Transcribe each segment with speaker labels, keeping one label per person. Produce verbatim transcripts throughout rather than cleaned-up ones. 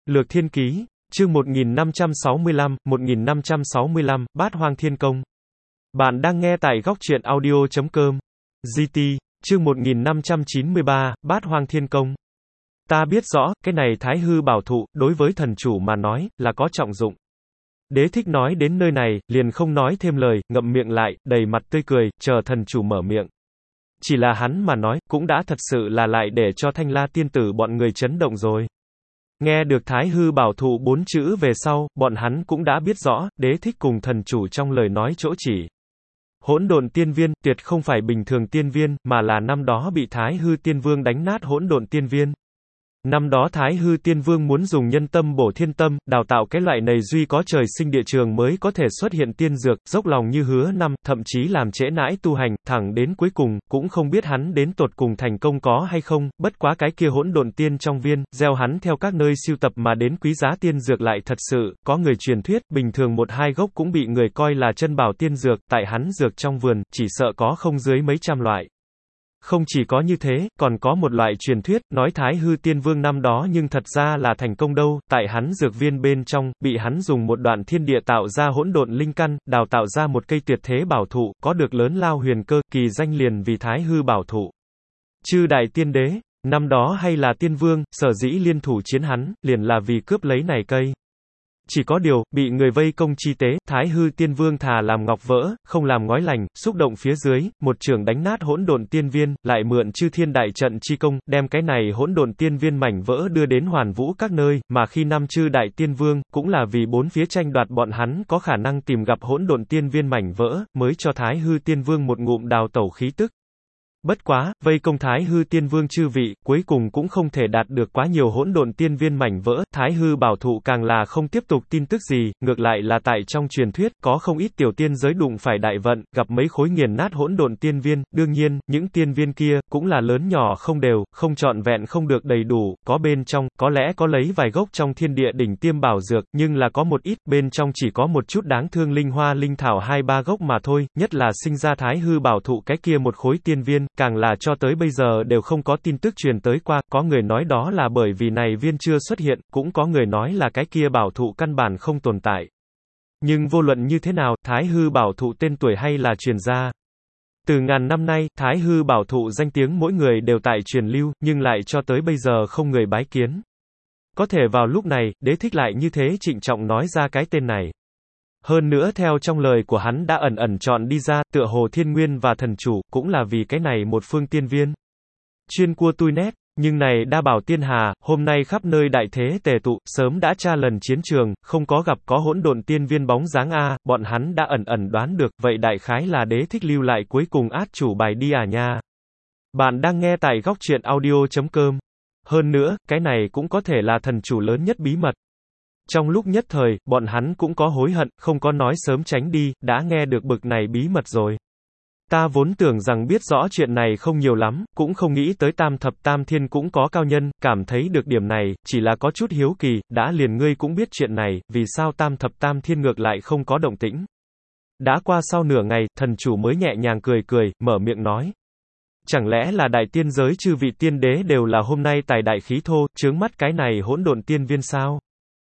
Speaker 1: Lược Thiên Ký, chương một nghìn năm trăm sáu mươi lăm, một nghìn năm trăm sáu mươi lăm, Bát Hoang Thiên Công. Bạn đang nghe tại góc truyện audio chấm com. giê tê, chương một nghìn năm trăm chín mươi ba, Bát Hoang Thiên Công. Ta biết rõ, cái này Thái Hư Bảo Thụ, đối với thần chủ mà nói, là có trọng dụng. Đế thích nói đến nơi này, liền không nói thêm lời, ngậm miệng lại, đầy mặt tươi cười, chờ thần chủ mở miệng. Chỉ là hắn mà nói, cũng đã thật sự là lại để cho Thanh La tiên tử bọn người chấn động rồi. Nghe được Thái Hư Bảo Thụ bốn chữ về sau, bọn hắn cũng đã biết rõ, đế thích cùng thần chủ trong lời nói chỗ chỉ. Hỗn độn tiên viên, tuyệt không phải bình thường tiên viên, mà là năm đó bị Thái Hư Tiên Vương đánh nát hỗn độn tiên viên. Năm đó Thái Hư Tiên Vương muốn dùng nhân tâm bổ thiên tâm, đào tạo cái loại này duy có trời sinh địa trường mới có thể xuất hiện tiên dược, dốc lòng như hứa năm, thậm chí làm trễ nãi tu hành, thẳng đến cuối cùng, cũng không biết hắn đến tột cùng thành công có hay không, bất quá cái kia hỗn độn tiên trong viên, gieo hắn theo các nơi siêu tập mà đến quý giá tiên dược lại thật sự, có người truyền thuyết, bình thường một hai gốc cũng bị người coi là chân bảo tiên dược, tại hắn dược trong vườn, chỉ sợ có không dưới mấy trăm loại. Không chỉ có như thế, còn có một loại truyền thuyết, nói Thái Hư Tiên Vương năm đó nhưng thật ra là thành công đâu, tại hắn dược viên bên trong, bị hắn dùng một đoạn thiên địa tạo ra hỗn độn linh căn, đào tạo ra một cây tuyệt thế bảo thụ, có được lớn lao huyền cơ, kỳ danh liền vì Thái Hư Bảo Thụ. Chư đại tiên đế, năm đó hay là tiên vương, sở dĩ liên thủ chiến hắn, liền là vì cướp lấy này cây. Chỉ có điều, bị người vây công chi tế, Thái Hư Tiên Vương thà làm ngọc vỡ, không làm ngói lành, xúc động phía dưới, một trường đánh nát hỗn độn tiên viên, lại mượn chư thiên đại trận chi công, đem cái này hỗn độn tiên viên mảnh vỡ đưa đến hoàn vũ các nơi, mà khi năm chư đại tiên vương, cũng là vì bốn phía tranh đoạt bọn hắn có khả năng tìm gặp hỗn độn tiên viên mảnh vỡ, mới cho Thái Hư Tiên Vương một ngụm đào tẩu khí tức. Bất quá, vây công Thái Hư Tiên Vương chư vị, cuối cùng cũng không thể đạt được quá nhiều hỗn độn tiên viên mảnh vỡ, Thái Hư Bảo Thụ càng là không tiếp tục tin tức gì, ngược lại là tại trong truyền thuyết, có không ít tiểu tiên giới đụng phải đại vận, gặp mấy khối nghiền nát hỗn độn tiên viên, đương nhiên, những tiên viên kia, cũng là lớn nhỏ không đều, không trọn vẹn không được đầy đủ, có bên trong, có lẽ có lấy vài gốc trong thiên địa đỉnh tiêm bảo dược, nhưng là có một ít, bên trong chỉ có một chút đáng thương linh hoa linh thảo hai ba gốc mà thôi, nhất là sinh ra Thái Hư Bảo Thụ cái kia một khối tiên viên, càng là cho tới bây giờ đều không có tin tức truyền tới qua, có người nói đó là bởi vì này viên chưa xuất hiện, cũng có người nói là cái kia bảo thụ căn bản không tồn tại. Nhưng vô luận như thế nào, Thái Hư Bảo Thụ tên tuổi hay là truyền ra. Từ ngàn năm nay, Thái Hư Bảo Thụ danh tiếng mỗi người đều tại truyền lưu, nhưng lại cho tới bây giờ không người bái kiến. Có thể vào lúc này, đế thích lại như thế trịnh trọng nói ra cái tên này. Hơn nữa theo trong lời của hắn đã ẩn ẩn chọn đi ra, tựa hồ Thiên Nguyên và thần chủ, cũng là vì cái này một phương tiên viên. Chuyên cua tui nét, nhưng này đa bảo tiên hà, hôm nay khắp nơi đại thế tề tụ, sớm đã tra lần chiến trường, không có gặp có hỗn độn tiên viên bóng dáng a, bọn hắn đã ẩn ẩn đoán được, vậy đại khái là đế thích lưu lại cuối cùng át chủ bài đi à nha. Bạn đang nghe tại góc truyện audio chấm com. Hơn nữa, cái này cũng có thể là thần chủ lớn nhất bí mật. Trong lúc nhất thời, bọn hắn cũng có hối hận, không có nói sớm tránh đi, đã nghe được bực này bí mật rồi. Ta vốn tưởng rằng biết rõ chuyện này không nhiều lắm, cũng không nghĩ tới tam thập tam thiên cũng có cao nhân, cảm thấy được điểm này, chỉ là có chút hiếu kỳ, đã liền ngươi cũng biết chuyện này, vì sao tam thập tam thiên ngược lại không có động tĩnh. Đã qua sau nửa ngày, thần chủ mới nhẹ nhàng cười cười, mở miệng nói. Chẳng lẽ là đại tiên giới chư vị tiên đế đều là hôm nay tài đại khí thô, chướng mắt cái này hỗn độn tiên viên sao?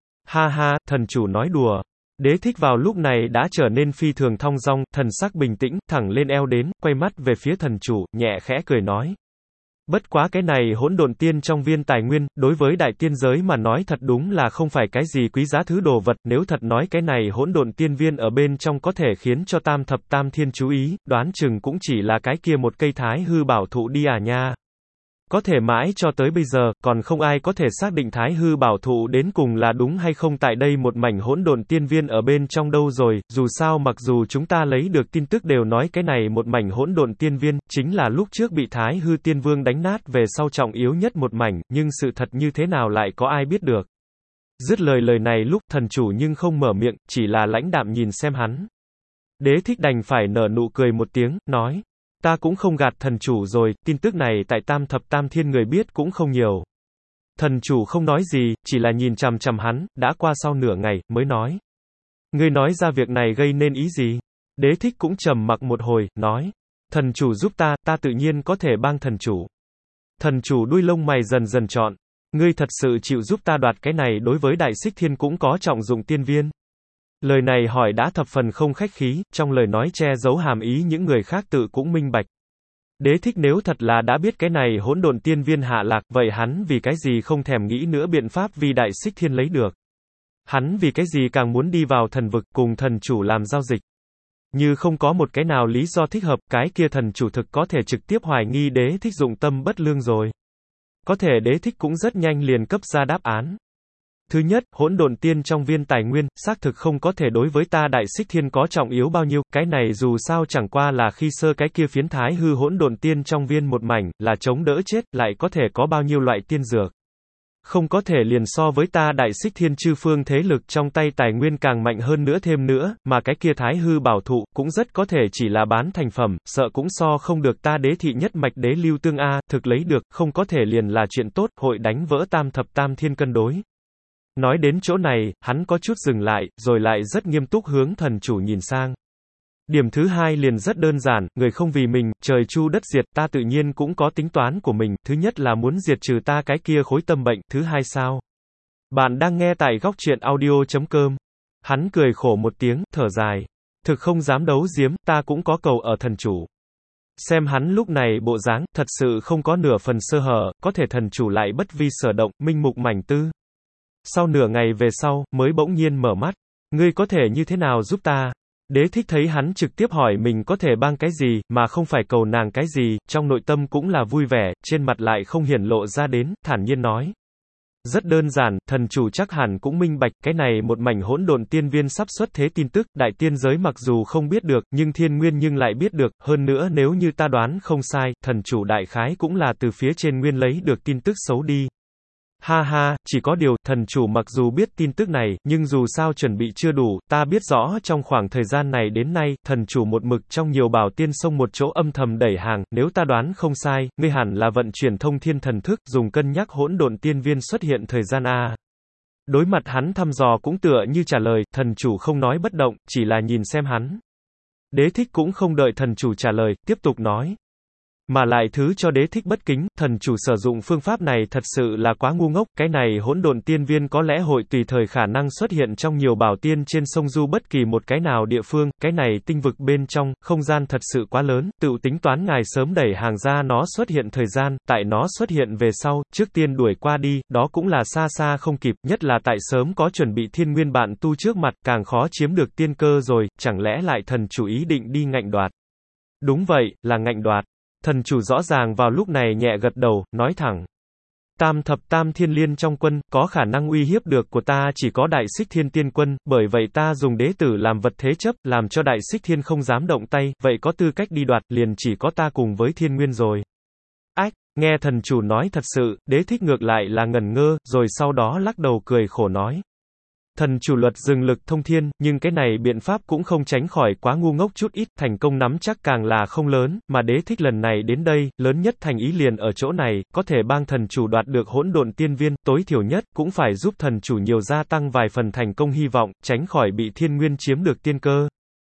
Speaker 1: Ha ha, thần chủ nói đùa. Đế thích vào lúc này đã trở nên phi thường thong dong, thần sắc bình tĩnh, thẳng lên eo đến, quay mắt về phía thần chủ, nhẹ khẽ cười nói. Bất quá cái này hỗn độn tiên trong viên tài nguyên, đối với đại tiên giới mà nói thật đúng là không phải cái gì quý giá thứ đồ vật, nếu thật nói cái này hỗn độn tiên viên ở bên trong có thể khiến cho tam thập tam thiên chú ý, đoán chừng cũng chỉ là cái kia một cây Thái Hư Bảo Thụ đi à nha. Có thể mãi cho tới bây giờ, còn không ai có thể xác định Thái Hư Bảo Thụ đến cùng là đúng hay không tại đây một mảnh hỗn độn tiên viên ở bên trong đâu rồi, dù sao mặc dù chúng ta lấy được tin tức đều nói cái này một mảnh hỗn độn tiên viên, chính là lúc trước bị Thái Hư Tiên Vương đánh nát về sau trọng yếu nhất một mảnh, nhưng sự thật như thế nào lại có ai biết được. Dứt lời lời này lúc thần chủ nhưng không mở miệng, chỉ là lãnh đạm nhìn xem hắn. Đế thích đành phải nở nụ cười một tiếng, nói. Ta cũng không gạt thần chủ rồi, tin tức này tại tam thập tam thiên người biết cũng không nhiều. Thần chủ không nói gì, chỉ là nhìn chằm chằm hắn, đã qua sau nửa ngày, mới nói. Ngươi nói ra việc này gây nên ý gì? Đế thích cũng trầm mặc một hồi, nói. Thần chủ giúp ta, ta tự nhiên có thể bang thần chủ. Thần chủ đuôi lông mày dần dần trọn. Ngươi thật sự chịu giúp ta đoạt cái này đối với Đại Xích Thiên cũng có trọng dụng tiên viên. Lời này hỏi đã thập phần không khách khí, trong lời nói che giấu hàm ý những người khác tự cũng minh bạch. Đế thích nếu thật là đã biết cái này hỗn độn tiên viên hạ lạc, vậy hắn vì cái gì không thèm nghĩ nữa biện pháp vì Đại Xích Thiên lấy được. Hắn vì cái gì càng muốn đi vào thần vực cùng thần chủ làm giao dịch. Như không có một cái nào lý do thích hợp, cái kia thần chủ thực có thể trực tiếp hoài nghi đế thích dụng tâm bất lương rồi. Có thể đế thích cũng rất nhanh liền cấp ra đáp án. Thứ nhất, hỗn độn tiên trong viên tài nguyên, xác thực không có thể đối với ta Đại Xích Thiên có trọng yếu bao nhiêu, cái này dù sao chẳng qua là khi sơ cái kia phiến thái hư hỗn độn tiên trong viên một mảnh, là chống đỡ chết, lại có thể có bao nhiêu loại tiên dược. Không có thể liền so với ta Đại Xích Thiên chư phương thế lực trong tay tài nguyên càng mạnh hơn nữa thêm nữa, mà cái kia thái hư bảo thụ, cũng rất có thể chỉ là bán thành phẩm, sợ cũng so không được ta đế thị nhất mạch đế lưu tương A, thực lấy được, không có thể liền là chuyện tốt, hội đánh vỡ tam thập tam thiên cân đối. Nói đến chỗ này, hắn có chút dừng lại, rồi lại rất nghiêm túc hướng thần chủ nhìn sang. Điểm thứ hai liền rất đơn giản, người không vì mình, trời chu đất diệt, ta tự nhiên cũng có tính toán của mình, thứ nhất là muốn diệt trừ ta cái kia khối tâm bệnh, thứ hai sao? Bạn đang nghe tại góc truyện audio chấm com. Hắn cười khổ một tiếng, thở dài. Thực không dám đấu giếm, ta cũng có cầu ở thần chủ. Xem hắn lúc này bộ dáng, thật sự không có nửa phần sơ hở, có thể thần chủ lại bất vi sở động, minh mục mảnh tư. Sau nửa ngày về sau, mới bỗng nhiên mở mắt. Ngươi có thể như thế nào giúp ta? Đế thích thấy hắn trực tiếp hỏi mình có thể bang cái gì, mà không phải cầu nàng cái gì, trong nội tâm cũng là vui vẻ, trên mặt lại không hiển lộ ra đến, thản nhiên nói. Rất đơn giản, thần chủ chắc hẳn cũng minh bạch, cái này một mảnh hỗn độn tiên viên sắp xuất thế tin tức, đại tiên giới mặc dù không biết được, nhưng thiên nguyên nhưng lại biết được, hơn nữa nếu như ta đoán không sai, thần chủ đại khái cũng là từ phía trên nguyên lấy được tin tức xấu đi. Ha ha, chỉ có điều, thần chủ mặc dù biết tin tức này, nhưng dù sao chuẩn bị chưa đủ, ta biết rõ trong khoảng thời gian này đến nay, thần chủ một mực trong nhiều bảo tiên sông một chỗ âm thầm đẩy hàng, nếu ta đoán không sai, ngươi hẳn là vận chuyển thông thiên thần thức, dùng cân nhắc hỗn độn tiên viên xuất hiện thời gian A. Đối mặt hắn thăm dò cũng tựa như trả lời, thần chủ không nói bất động, chỉ là nhìn xem hắn. Đế thích cũng không đợi thần chủ trả lời, tiếp tục nói. Mà lại thứ cho đế thích bất kính, thần chủ sử dụng phương pháp này thật sự là quá ngu ngốc, cái này hỗn độn tiên viên có lẽ hội tùy thời khả năng xuất hiện trong nhiều bảo tiên trên sông Du bất kỳ một cái nào địa phương, cái này tinh vực bên trong, không gian thật sự quá lớn, tự tính toán ngài sớm đẩy hàng ra nó xuất hiện thời gian, tại nó xuất hiện về sau, trước tiên đuổi qua đi, đó cũng là xa xa không kịp, nhất là tại sớm có chuẩn bị thiên nguyên bạn tu trước mặt, càng khó chiếm được tiên cơ rồi, chẳng lẽ lại thần chủ ý định đi ngạnh đoạt. Đúng vậy, là ngạnh đoạt. Thần chủ rõ ràng vào lúc này nhẹ gật đầu, nói thẳng. Tam thập tam thiên liên trong quân, có khả năng uy hiếp được của ta chỉ có Đại Xích Thiên tiên quân, bởi vậy ta dùng đế tử làm vật thế chấp, làm cho Đại Xích Thiên không dám động tay, vậy có tư cách đi đoạt, liền chỉ có ta cùng với thiên nguyên rồi. Ách, nghe thần chủ nói thật sự, đế thích ngược lại là ngẩn ngơ, rồi sau đó lắc đầu cười khổ nói. Thần chủ luật dừng lực thông thiên, nhưng cái này biện pháp cũng không tránh khỏi quá ngu ngốc chút ít, thành công nắm chắc càng là không lớn, mà đế thích lần này đến đây, lớn nhất thành ý liền ở chỗ này, có thể bang thần chủ đoạt được hỗn độn tiên viên, tối thiểu nhất, cũng phải giúp thần chủ nhiều gia tăng vài phần thành công hy vọng, tránh khỏi bị thiên nguyên chiếm được tiên cơ.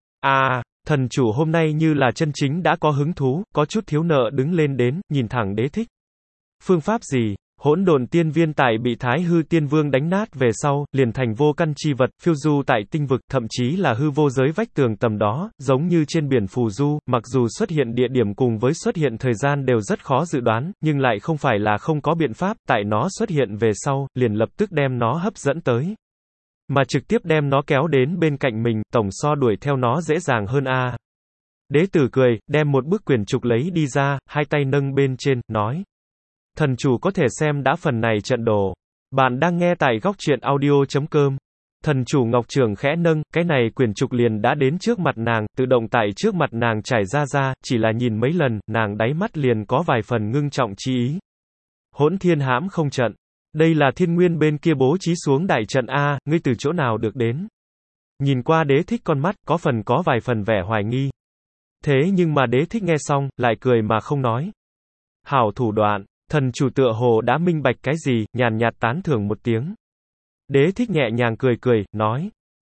Speaker 1: À, thần chủ hôm nay như là chân chính đã có hứng thú, có chút thiếu nợ đứng lên đến, nhìn thẳng đế thích. Phương pháp gì? Hỗn độn tiên viên tại bị Thái hư tiên vương đánh nát về sau, liền thành vô căn chi vật, phiêu du tại tinh vực, thậm chí là hư vô giới vách tường tầm đó, giống như trên biển phù du, mặc dù xuất hiện địa điểm cùng với xuất hiện thời gian đều rất khó dự đoán, nhưng lại không phải là không có biện pháp, tại nó xuất hiện về sau, liền lập tức đem nó hấp dẫn tới. Mà trực tiếp đem nó kéo đến bên cạnh mình, tổng so đuổi theo nó dễ dàng hơn a. Đế tử cười, đem một bức quyển trục lấy đi ra, hai tay nâng bên trên, nói. Thần chủ có thể xem đã phần này trận đồ. Bạn đang nghe tại góc truyện audio chấm com. Thần chủ ngọc trường khẽ nâng, cái này quyển trục liền đã đến trước mặt nàng, tự động tại trước mặt nàng trải ra ra, chỉ là nhìn mấy lần, nàng đáy mắt liền có vài phần ngưng trọng chi ý. Hỗn thiên hãm không trận. Đây là thiên nguyên bên kia bố trí xuống đại trận A, ngươi từ chỗ nào được đến? Nhìn qua đế thích con mắt, có phần có vài phần vẻ hoài nghi. Thế nhưng mà đế thích nghe xong, lại cười mà không nói. Hảo thủ đoạn. Thần chủ tựa hồ đã minh bạch cái gì, nhàn nhạt tán thưởng một tiếng. Đế thích nhẹ nhàng cười cười, nói.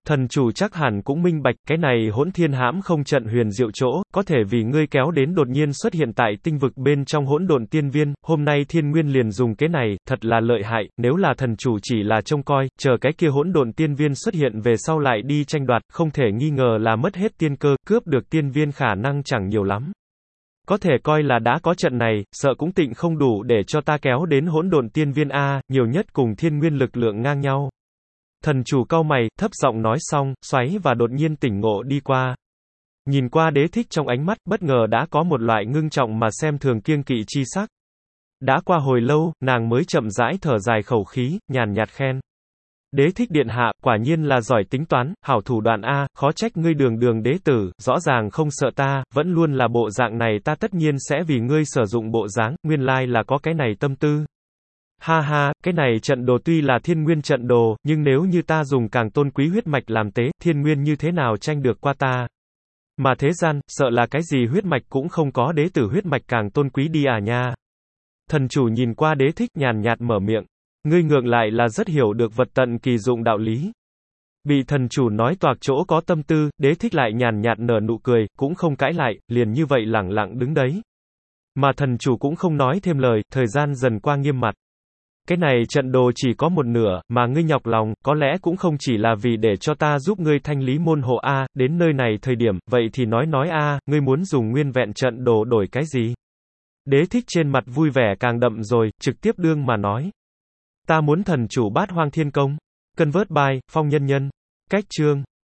Speaker 1: Thần chủ chắc hẳn cũng minh bạch, cái này hỗn thiên hãm không trận huyền diệu chỗ, có thể vì ngươi kéo đến đột nhiên xuất hiện tại tinh vực bên trong hỗn độn tiên viên, hôm nay thiên nguyên liền dùng cái này, thật là lợi hại, nếu là thần chủ chỉ là trông coi, chờ cái kia hỗn độn tiên viên xuất hiện về sau lại đi tranh đoạt, không thể nghi ngờ là mất hết tiên cơ, cướp được tiên viên khả năng chẳng nhiều lắm. Có thể coi là đã có trận này, sợ cũng tịnh không đủ để cho ta kéo đến hỗn độn tiên viên A, nhiều nhất cùng thiên nguyên lực lượng ngang nhau. Thần chủ cau mày, thấp giọng nói xong, xoáy và đột nhiên tỉnh ngộ đi qua. Nhìn qua Đế Thích trong ánh mắt, bất ngờ đã có một loại ngưng trọng mà xem thường kiêng kỵ chi sắc. Đã qua hồi lâu, nàng mới chậm rãi thở dài khẩu khí, nhàn nhạt khen. Đế Thích điện hạ, quả nhiên là giỏi tính toán, hảo thủ đoạn A, khó trách ngươi đường đường đế tử, rõ ràng không sợ ta, vẫn luôn là bộ dạng này ta tất nhiên sẽ vì ngươi sử dụng bộ dáng, nguyên lai là có cái này tâm tư. Ha ha, cái này trận đồ tuy là thiên nguyên trận đồ, nhưng nếu như ta dùng càng tôn quý huyết mạch làm tế, thiên nguyên như thế nào tranh được qua ta? Mà thế gian, sợ là cái gì huyết mạch cũng không có đế tử huyết mạch càng tôn quý đi à nha. Thần chủ nhìn qua Đế Thích nhàn nhạt mở miệng. Ngươi ngược lại là rất hiểu được vật tận kỳ dụng đạo lý. Bị thần chủ nói toạc chỗ có tâm tư, Đế Thích lại nhàn nhạt nở nụ cười, cũng không cãi lại, liền như vậy lẳng lặng đứng đấy. Mà thần chủ cũng không nói thêm lời, thời gian dần qua nghiêm mặt. Cái này trận đồ chỉ có một nửa, mà ngươi nhọc lòng, có lẽ cũng không chỉ là vì để cho ta giúp ngươi thanh lý môn hộ A, đến nơi này thời điểm, vậy thì nói nói A, ngươi muốn dùng nguyên vẹn trận đồ đổi cái gì? Đế Thích trên mặt vui vẻ càng đậm rồi, trực tiếp đương mà nói. Ta muốn thần chủ bát hoang thiên công. Convert by, Phong Nhân Nhân. Cách chương.